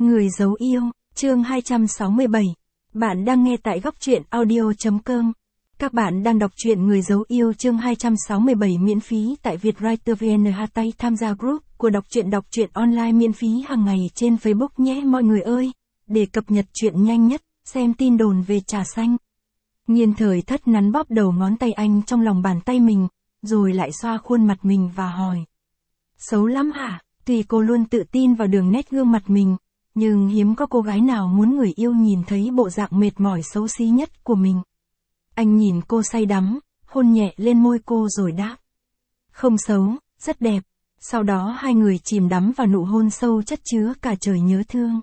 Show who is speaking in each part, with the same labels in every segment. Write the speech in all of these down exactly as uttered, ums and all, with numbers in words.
Speaker 1: Người giấu yêu, chương hai trăm sáu mươi bảy. Bạn đang nghe tại góc truyện audio.com. Các bạn đang đọc truyện Người giấu yêu chương hai trăm sáu mươi bảy miễn phí tại Vietwriter vê en. Tay tham gia group của đọc truyện đọc truyện online miễn phí hàng ngày trên Facebook nhé mọi người ơi. Để cập nhật truyện nhanh nhất, xem tin đồn về trà xanh. Nhiên Thời Thất nắn bóp đầu ngón tay anh trong lòng bàn tay mình, rồi lại xoa khuôn mặt mình và hỏi. Xấu lắm hả? Tuy cô luôn tự tin vào đường nét gương mặt mình, nhưng hiếm có cô gái nào muốn người yêu nhìn thấy bộ dạng mệt mỏi xấu xí nhất của mình. Anh nhìn cô say đắm, hôn nhẹ lên môi cô rồi đáp. Không xấu, rất đẹp. Sau đó hai người chìm đắm vào nụ hôn sâu chất chứa cả trời nhớ thương.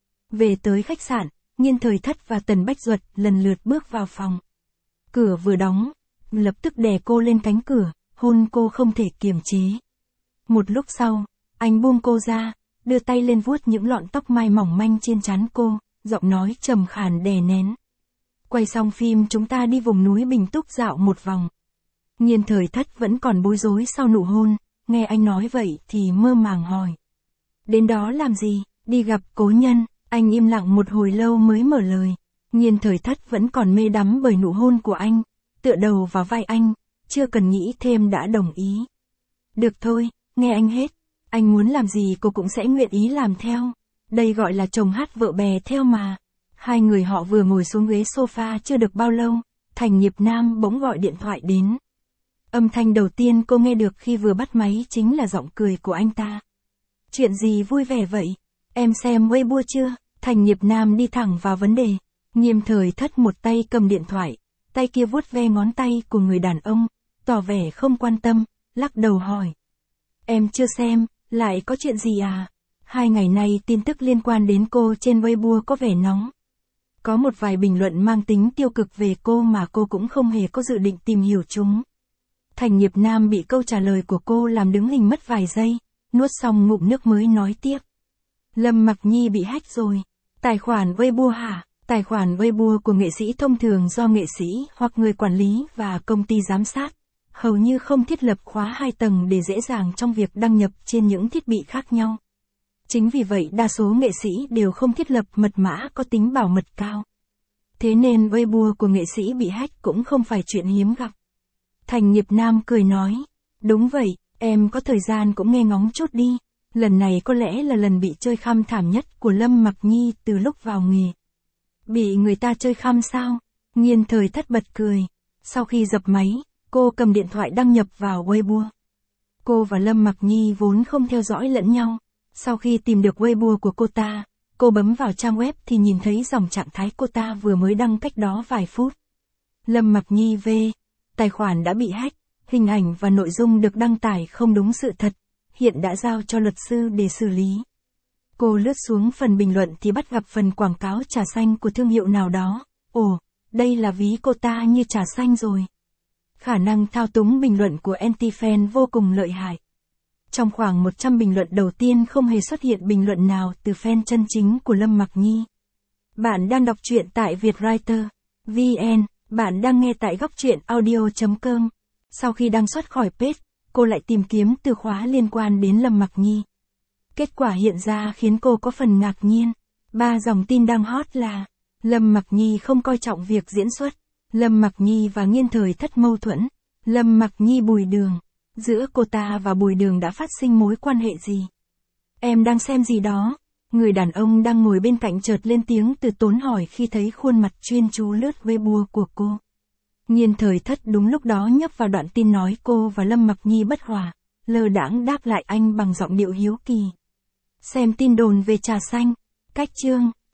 Speaker 1: Về tới khách sạn, Nhiên Thời Thất và Tần Bách Duật lần lượt bước vào phòng. Cửa vừa đóng, lập tức đè cô lên cánh cửa, hôn cô không thể kiềm chế. Một lúc sau, anh buông cô ra, đưa tay lên vuốt những lọn tóc mai mỏng manh trên trán cô, giọng nói trầm khàn đè nén. Quay xong phim chúng ta đi vùng núi Bình Túc dạo một vòng. Nhiên Thời Thất vẫn còn bối rối sau nụ hôn, nghe anh nói vậy thì mơ màng hỏi. Đến đó làm gì? Đi gặp cố nhân. Anh im lặng một hồi lâu mới mở lời. Nhiên Thời Thất vẫn còn mê đắm bởi nụ hôn của anh, tựa đầu vào vai anh, chưa cần nghĩ thêm đã đồng ý. Được thôi, nghe anh hết. Anh muốn làm gì cô cũng sẽ nguyện ý làm theo. Đây gọi là chồng hát vợ bè theo mà. Hai người họ vừa ngồi xuống ghế sofa chưa được bao lâu, Thành Nghiệp Nam bỗng gọi điện thoại đến. Âm thanh đầu tiên cô nghe được khi vừa bắt máy chính là giọng cười của anh ta. Chuyện gì vui vẻ vậy? Em xem Weibo chưa? Thành Nghiệp Nam đi thẳng vào vấn đề. Nhiên Thời Thất một tay cầm điện thoại, tay kia vuốt ve ngón tay của người đàn ông, tỏ vẻ không quan tâm, lắc đầu hỏi. Em chưa xem, lại có chuyện gì à? Hai ngày nay tin tức liên quan đến cô trên Weibo có vẻ nóng. Có một vài bình luận mang tính tiêu cực về cô mà cô cũng không hề có dự định tìm hiểu chúng. Thành Nghiệp Nam bị câu trả lời của cô làm đứng hình mất vài giây, nuốt xong ngụm nước mới nói tiếp. Lâm Mặc Nhi bị hack rồi. Tài khoản Weibo hả? Tài khoản Weibo của nghệ sĩ thông thường do nghệ sĩ hoặc người quản lý và công ty giám sát, hầu như không thiết lập khóa hai tầng để dễ dàng trong việc đăng nhập trên những thiết bị khác nhau. Chính vì vậy đa số nghệ sĩ đều không thiết lập mật mã có tính bảo mật cao. Thế nên Weibo của nghệ sĩ bị hack cũng không phải chuyện hiếm gặp. Thành Nghiệp Nam cười nói, đúng vậy, em có thời gian cũng nghe ngóng chút đi. Lần này có lẽ là lần bị chơi khăm thảm nhất của Lâm Mặc Nhi từ lúc vào nghề. Bị người ta chơi khăm sao? Nhiên Thời Thất bật cười. Sau khi dập máy, cô cầm điện thoại đăng nhập vào Weibo. Cô và Lâm Mặc Nhi vốn không theo dõi lẫn nhau. Sau khi tìm được Weibo của cô ta, cô bấm vào trang web thì nhìn thấy dòng trạng thái cô ta vừa mới đăng cách đó vài phút. Lâm Mặc Nhi V. Tài khoản đã bị hack, hình ảnh và nội dung được đăng tải không đúng sự thật, hiện đã giao cho luật sư để xử lý. Cô lướt xuống phần bình luận thì bắt gặp phần quảng cáo trà xanh của thương hiệu nào đó. Ồ, đây là ví cô ta như trà xanh rồi. Khả năng thao túng bình luận của anti-fan vô cùng lợi hại. Trong khoảng một trăm bình luận đầu tiên không hề xuất hiện bình luận nào từ fan chân chính của Lâm Mặc Nhi. Bạn đang đọc truyện tại Vietwriter vê en, bạn đang nghe tại góc truyện audio.com. Sau khi đăng xuất khỏi page, cô lại tìm kiếm từ khóa liên quan đến Lâm Mặc Nhi. Kết quả hiện ra khiến cô có phần ngạc nhiên. Ba dòng tin đang hot là Lâm Mặc Nhi không coi trọng việc diễn xuất, Lâm Mặc Nhi và Nhiên Thời Thất mâu thuẫn, Lâm Mặc Nhi Bùi Đường, giữa cô ta và Bùi Đường đã phát sinh mối quan hệ gì? Em đang xem gì đó? Người đàn ông đang ngồi bên cạnh chợt lên tiếng từ tốn hỏi khi thấy khuôn mặt chuyên chú lướt Weibo của cô. Nhiên Thời Thất đúng lúc đó nhấp vào đoạn tin nói cô và Lâm Mặc Nhi bất hòa, lơ đãng đáp lại anh bằng giọng điệu hiếu kỳ. Xem tin đồn về trà xanh, cách chương.